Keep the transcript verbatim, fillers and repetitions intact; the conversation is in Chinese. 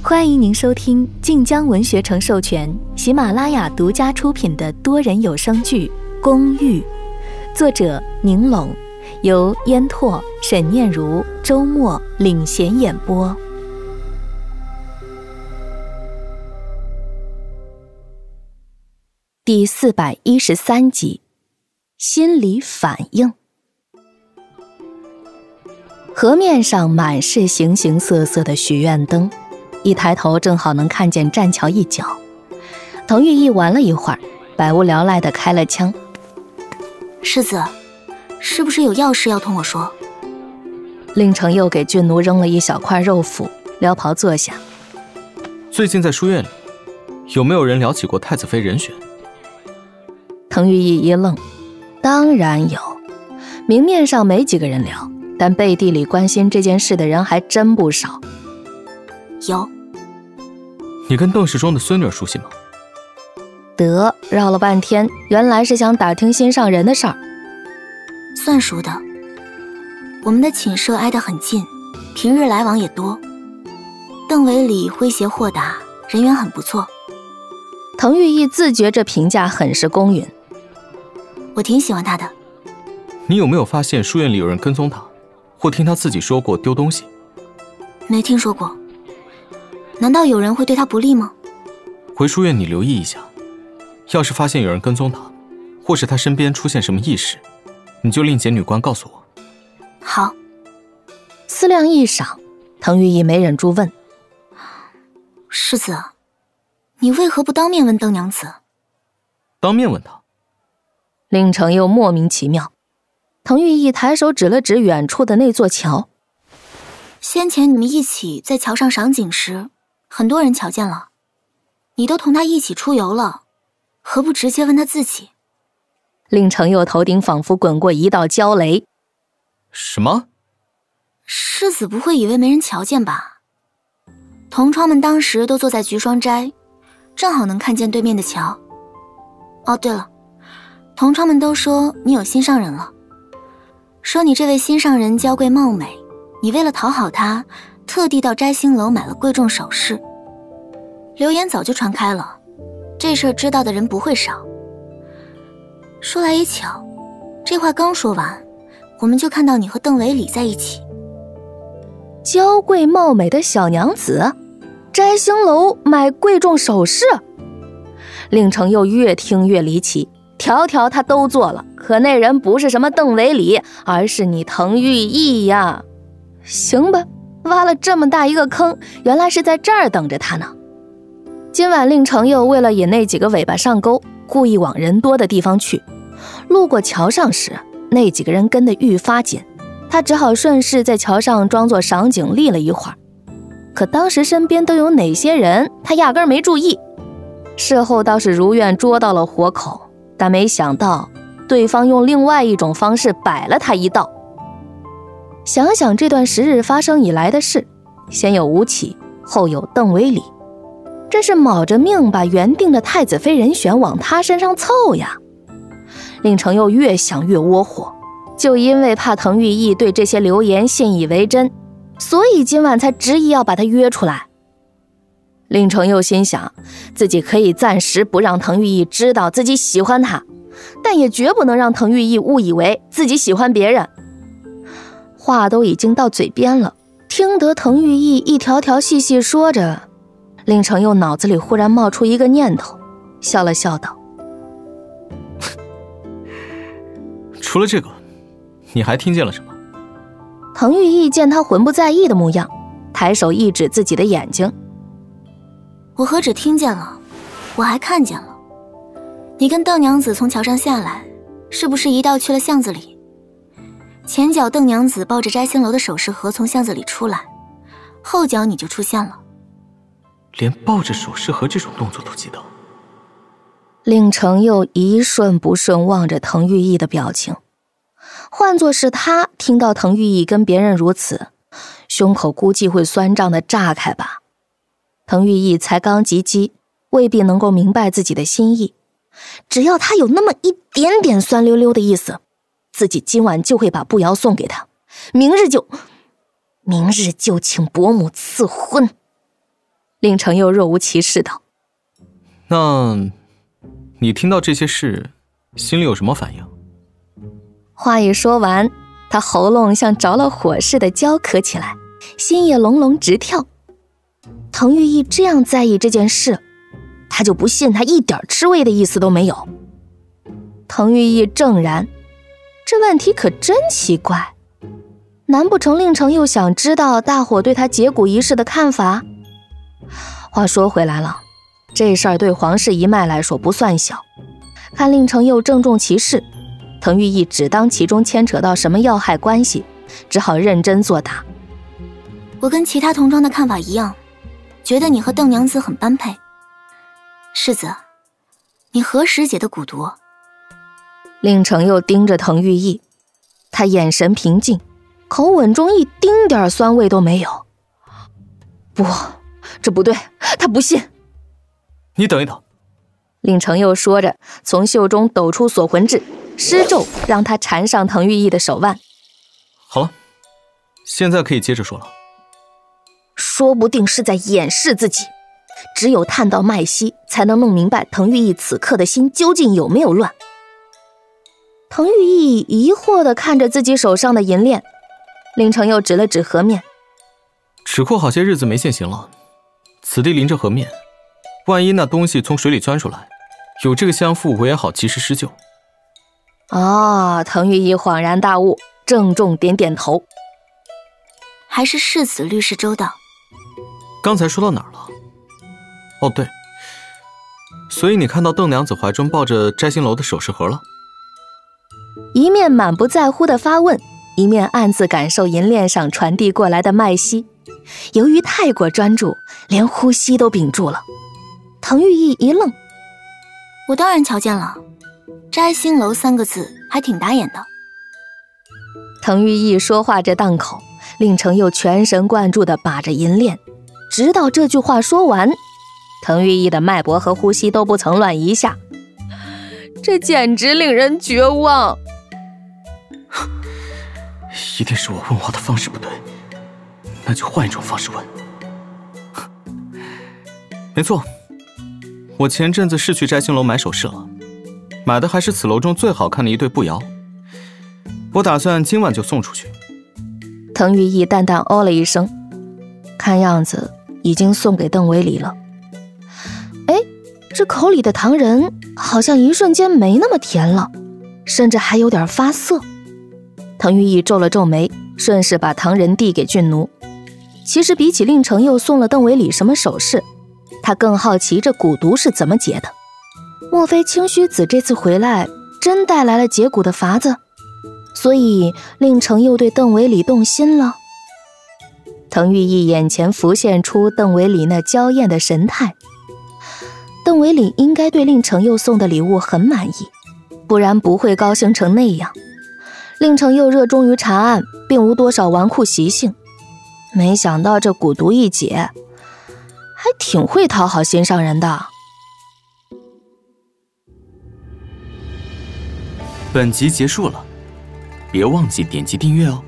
欢迎您收听晋江文学城授权、喜马拉雅独家出品的多人有声剧《公寓》，作者宁拢，由烟拓、沈念如、周末领衔演播。第四百一十三集，心理反应。河面上满是形形色色的许愿灯，一抬头正好能看见栈桥一角。滕玉意玩了一会儿，百无聊赖地开了枪： 世子，是不是有要事要同我说？ 令程又给俊奴扔了一小块肉脯，撩袍坐下。 最近在书院里，有没有人聊起过太子妃人选？ 滕玉意一愣，当然有，明面上没几个人聊，但背地里关心这件事的人还真不少。 有。 你跟邓氏庄的孙女熟悉吗？ 得，绕了半天，原来是想打听心上人的事儿。 算熟的，我们的寝舍挨得很近，平日来往也多。邓韦礼诙谐豁达，人缘很不错。 滕玉意自觉这评价很是公允。 我挺喜欢他的。 你有没有发现书院里有人跟踪他，或听他自己说过丢东西？ 没听说过。难道有人会对他不利吗？ 回书院你留意一下，要是发现有人跟踪他，或是他身边出现什么异事，你就另结女官告诉我。 好。 思量一晌，滕玉意没忍住问： 世子，你为何不当面问邓娘子？ 当面问他？ 令程又莫名其妙。滕玉意抬手指了指远处的那座桥。 先前你们一起在桥上赏景时，很多人瞧见了。你都同他一起出游了，何不直接问他自己？ 令程又头顶仿佛滚过一道焦雷。 什么？ 世子不会以为没人瞧见吧？同窗们当时都坐在菊霜斋，正好能看见对面的桥。哦，对了，同窗们都说你有心上人了，说你这位心上人娇贵貌美，你为了讨好他，特地到摘星楼买了贵重首饰。流言早就传开了，这事儿知道的人不会少。说来也巧，这话刚说完，我们就看到你和邓韦礼在一起。 娇贵貌美的小娘子，摘星楼买贵重首饰。令程又越听越离奇，条条他都做了，可那人不是什么邓韦礼，而是你滕玉意呀。行吧，挖了这么大一个坑，原来是在这儿等着他呢。今晚令程又为了引那几个尾巴上钩，故意往人多的地方去。路过桥上时，那几个人跟得愈发紧，他只好顺势在桥上装作赏景立了一会儿。可当时身边都有哪些人，他压根没注意。事后倒是如愿捉到了活口，但没想到对方用另外一种方式摆了他一道。想想这段时日发生以来的事，先有吴起，后有邓韦礼，真是卯着命把原定的太子妃人选往他身上凑呀。令程又越想越窝火，就因为怕滕玉意对这些流言信以为真，所以今晚才执意要把他约出来。令程又心想，自己可以暂时不让滕玉意知道自己喜欢他，但也绝不能让滕玉意误以为自己喜欢别人。话都已经到嘴边了，听得滕玉意一条条细细说着，令程又脑子里忽然冒出一个念头，笑了笑道： 除了这个，你还听见了什么？ 滕玉意见他浑不在意的模样，抬手一指自己的眼睛： 我何止听见了，我还看见了。你跟邓娘子从桥上下来，是不是一道去了巷子里？前脚邓娘子抱着摘星楼的首饰盒从巷子里出来，后脚你就出现了。 连抱着首饰盒这种动作都记得。 令程又一瞬不瞬望着滕玉意的表情，换作是他听到滕玉意跟别人如此，胸口估计会酸胀的炸开吧。滕玉意才刚及笄，未必能够明白自己的心意，只要他有那么一点点酸溜溜的意思，自己今晚就会把步摇送给他，明日就明日就请伯母赐婚。 令程又若无其事道： 那你听到这些事心里有什么反应？ 话一说完，他喉咙像着了火似的焦渴起来，心也隆隆直跳。滕玉意这样在意这件事，他就不信他一点吃味的意思都没有。滕玉意怔然，这问题可真奇怪，难不成令程又想知道大伙对他解骨一事的看法？话说回来了，这事儿对皇室一脉来说不算小，看令程又郑重其事，滕玉意只当其中牵扯到什么要害关系，只好认真作答。 我跟其他同窗的看法一样，觉得你和邓娘子很般配。世子，你何时解的蛊毒？ 令程又盯着滕玉意，他眼神平静，口吻中一丁点酸味都没有。不，这不对，他不信。 你等一等。 令程又说着，从袖中抖出锁魂质，施咒让他缠上滕玉意的手腕。 好了，现在可以接着说了。 说不定是在掩饰自己，只有探到脉息，才能弄明白滕玉意此刻的心究竟有没有乱。滕玉意疑惑地看着自己手上的银链，令程又指了指河面。 尺库好些日子没现形了，此地临着河面，万一那东西从水里钻出来，有这个相符我也好及时施救。 啊，滕玉意恍然大悟，郑重点点头。 还是世子虑事周到。 刚才说到哪儿了？哦对，所以你看到邓娘子怀中抱着摘星楼的首饰盒了？ 一面满不在乎地发问，一面暗自感受银链上传递过来的脉息。由于太过专注，连呼吸都屏住了。滕玉意一愣， 我当然瞧见了，摘星楼三个字还挺打眼的。 滕玉意说话这档口，令程又全神贯注地把着银链，直到这句话说完，滕玉意的脉搏和呼吸都不曾乱一下。这简直令人绝望。 一定是我问话的方式不对，那就换一种方式问。没错，我前阵子是去摘星楼买首饰了，买的还是此楼中最好看的一对步摇，我打算今晚就送出去。 滕玉意淡淡哦了一声，看样子已经送给邓维礼了。哎，这口里的糖仁好像一瞬间没那么甜了，甚至还有点发涩。滕玉意皱了皱眉，顺势把糖仁递给俊奴。其实比起令程又送了邓维礼什么首饰，他更好奇这蛊毒是怎么解的。莫非清虚子这次回来真带来了解蛊的法子，所以令程又对邓维礼动心了？滕玉意眼前浮现出邓维礼那娇艳的神态，邓维礼应该对令程又送的礼物很满意，不然不会高兴成那样。令程又热衷于查案，并无多少纨绔习性，没想到这蛊毒一解，还挺会讨好心上人的。 本集结束了，别忘记点击订阅哦。